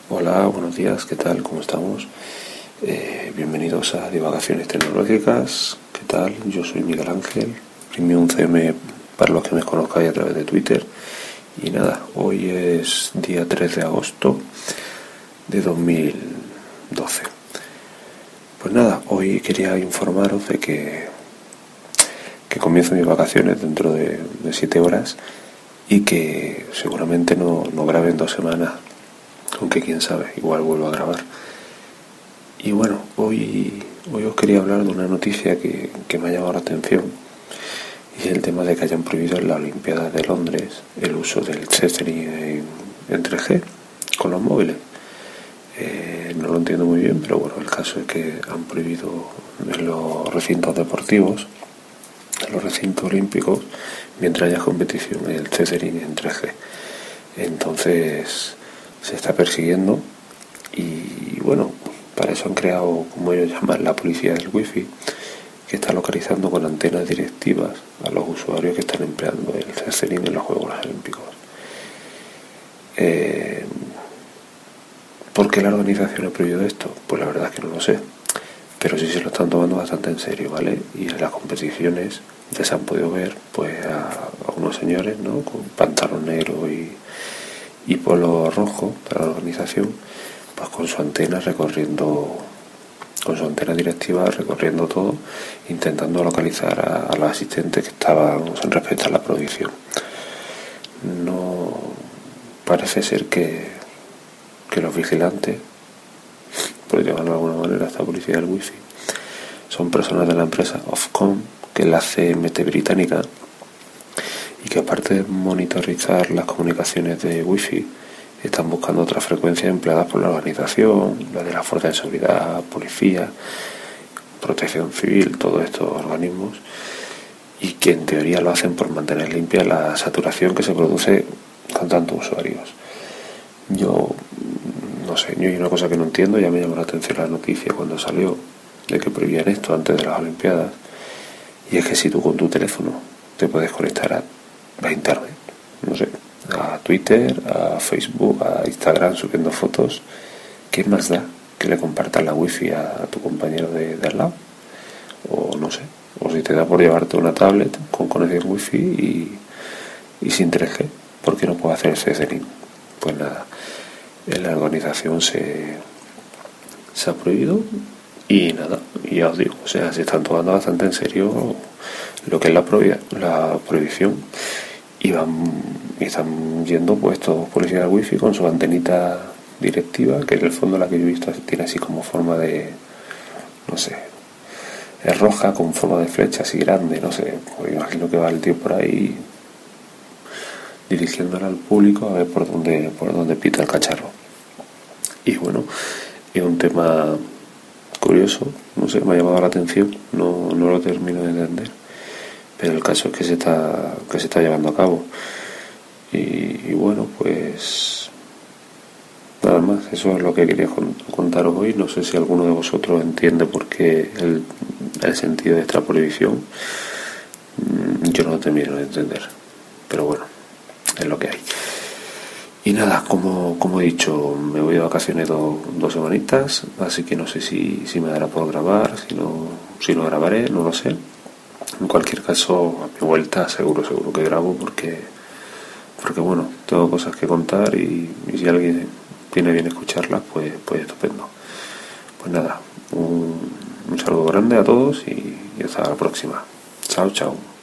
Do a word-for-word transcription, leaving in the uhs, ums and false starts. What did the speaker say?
Hola, buenos días, ¿qué tal? ¿Cómo estamos? Eh, bienvenidos a Divagaciones Tecnológicas. ¿Qué tal? Yo soy Miguel Ángel, Premium C M para los que me conozcáis a través de Twitter. Y nada, hoy es día tres de agosto de dos mil doce. Pues nada, hoy quería informaros de que, que comienzo mis vacaciones dentro de, de siete horas y que seguramente no, no grabe en dos semanas. Aunque quién sabe, igual vuelvo a grabar. Y bueno, hoy, hoy os quería hablar de una noticia que, que me ha llamado la atención. Y es el tema de que hayan prohibido en la Olimpiada de Londres el uso del tethering en, en tres G con los móviles. Eh, no lo entiendo muy bien, pero bueno, el caso es que han prohibido en los recintos deportivos, en los recintos olímpicos, mientras haya competición, el tethering en tres G. Entonces se está persiguiendo y bueno, para eso han creado, como ellos llaman, la policía del wifi, que está localizando con antenas directivas a los usuarios que están empleando el tethering en los Juegos Olímpicos. Eh, ¿Por qué la organización ha prohibido esto? Pues la verdad es que no lo sé, pero sí se lo están tomando bastante en serio, ¿vale? Y en las competiciones ya se han podido ver pues a, a unos señores, ¿no?, con pantalón negro y y polo rojo para la organización, pues con su antena recorriendo, con su antena directiva recorriendo todo, intentando localizar a, a los asistentes que estaban en respecto a la prohibición. No parece ser que, que los vigilantes, por llamarlo de alguna manera, esta policía del wifi, son personas de la empresa Ofcom, que es la C M T británica, y que aparte de monitorizar las comunicaciones de wifi, están buscando otras frecuencias empleadas por la organización, la de la Fuerza de Seguridad, Policía, Protección Civil, todos estos organismos, y que en teoría lo hacen por mantener limpia la saturación que se produce con tantos usuarios. Yo no sé, yo hay una cosa que no entiendo, ya me llamó la atención la noticia cuando salió de que prohibían esto antes de las Olimpiadas, y es que si tú con tu teléfono te puedes conectar a a internet, no sé, a Twitter, a Facebook, a Instagram subiendo fotos, ¿qué más da que le compartas la wifi a, a tu compañero de, de al lado? O no sé, o si te da por llevarte una tablet con conexión wifi y, y sin tres G, ¿por qué no puedo hacer ese tethering? Pues nada, en la organización se, se ha prohibido y nada, y ya os digo, o sea, se están tomando bastante en serio lo que es la, prohib- la prohibición, y van y están yendo pues todos policías al wifi con su antenita directiva, que en el fondo la que yo he visto tiene así como forma de, no sé, es roja con forma de flecha así grande, no sé, pues imagino que va el tío por ahí dirigiéndola al público a ver por dónde, por dónde pita el cacharro. Y bueno, es un tema curioso, no sé, me ha llamado la atención, no, no lo termino de entender, pero el caso es que se está que se está llevando a cabo y, y bueno, pues nada más, eso es lo que quería contaros hoy. No sé si alguno de vosotros entiende por qué el, el sentido de esta prohibición. Yo no lo termino de entender, pero bueno, es lo que hay. Y nada, como, como he dicho, me voy de vacaciones do, dos semanitas, así que no sé si, si me dará por grabar, si no, si lo grabaré, no lo sé. En cualquier caso, a mi vuelta seguro, seguro que grabo porque, porque bueno, tengo cosas que contar y, y si alguien tiene bien escucharlas, pues, pues estupendo. Pues nada, un, un saludo grande a todos y, y hasta la próxima. Chao, chao.